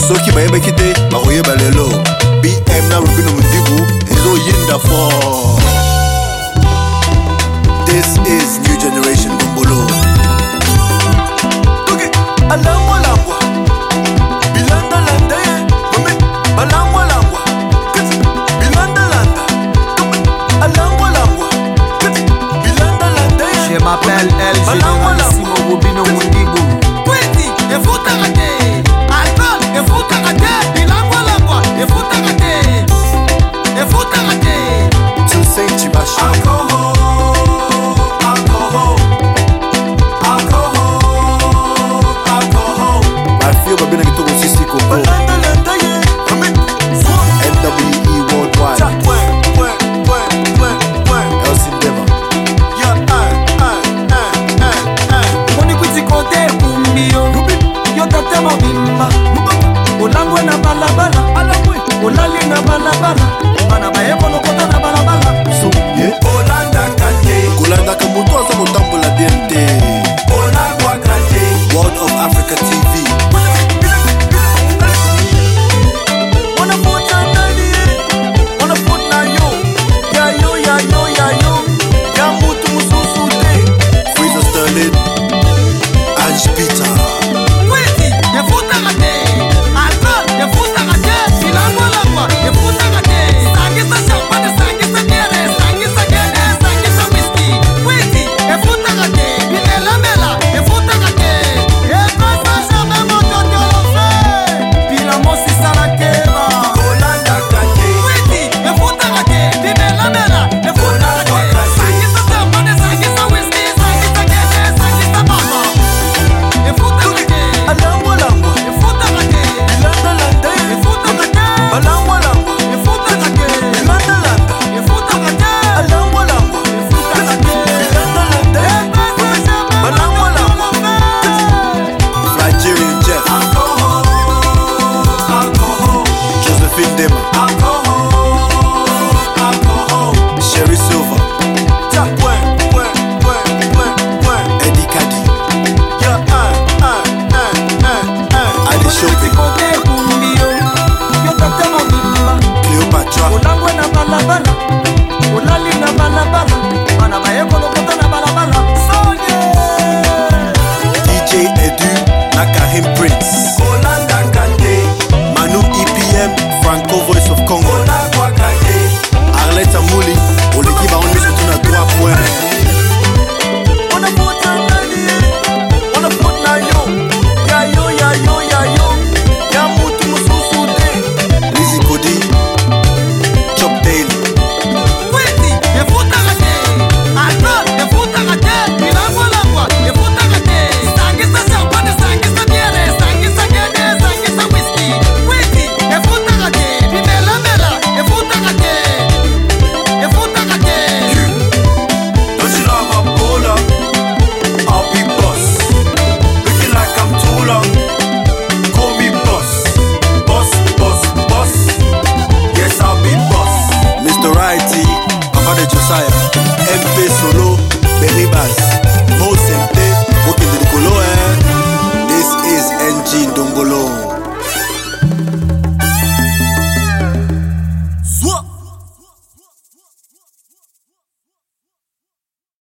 soki bayeba kite bakoyeba lelo BM na Rubino Mundibu ezo yinda for. This is New Generation Gombolo. Okay, alangwa langwa bilanda landa mame balangwa langwa bilanda landa alangwa langwa bilanda landa. Je m'appelle El Généralissimo Rubino Mundibu. Twiti efuta kate alcool efuta kate bilangwa langwa efuta kate to Saint Chibashi. Babina Kitoko Sisi Koko NWE Worldwide Elsin Dema Moni kuti kote kumbio Yotate mobimba Olangwe na balabala Olali na balabala Bana bayeko lokota na balabala Olanda Kamuto asa motambola biente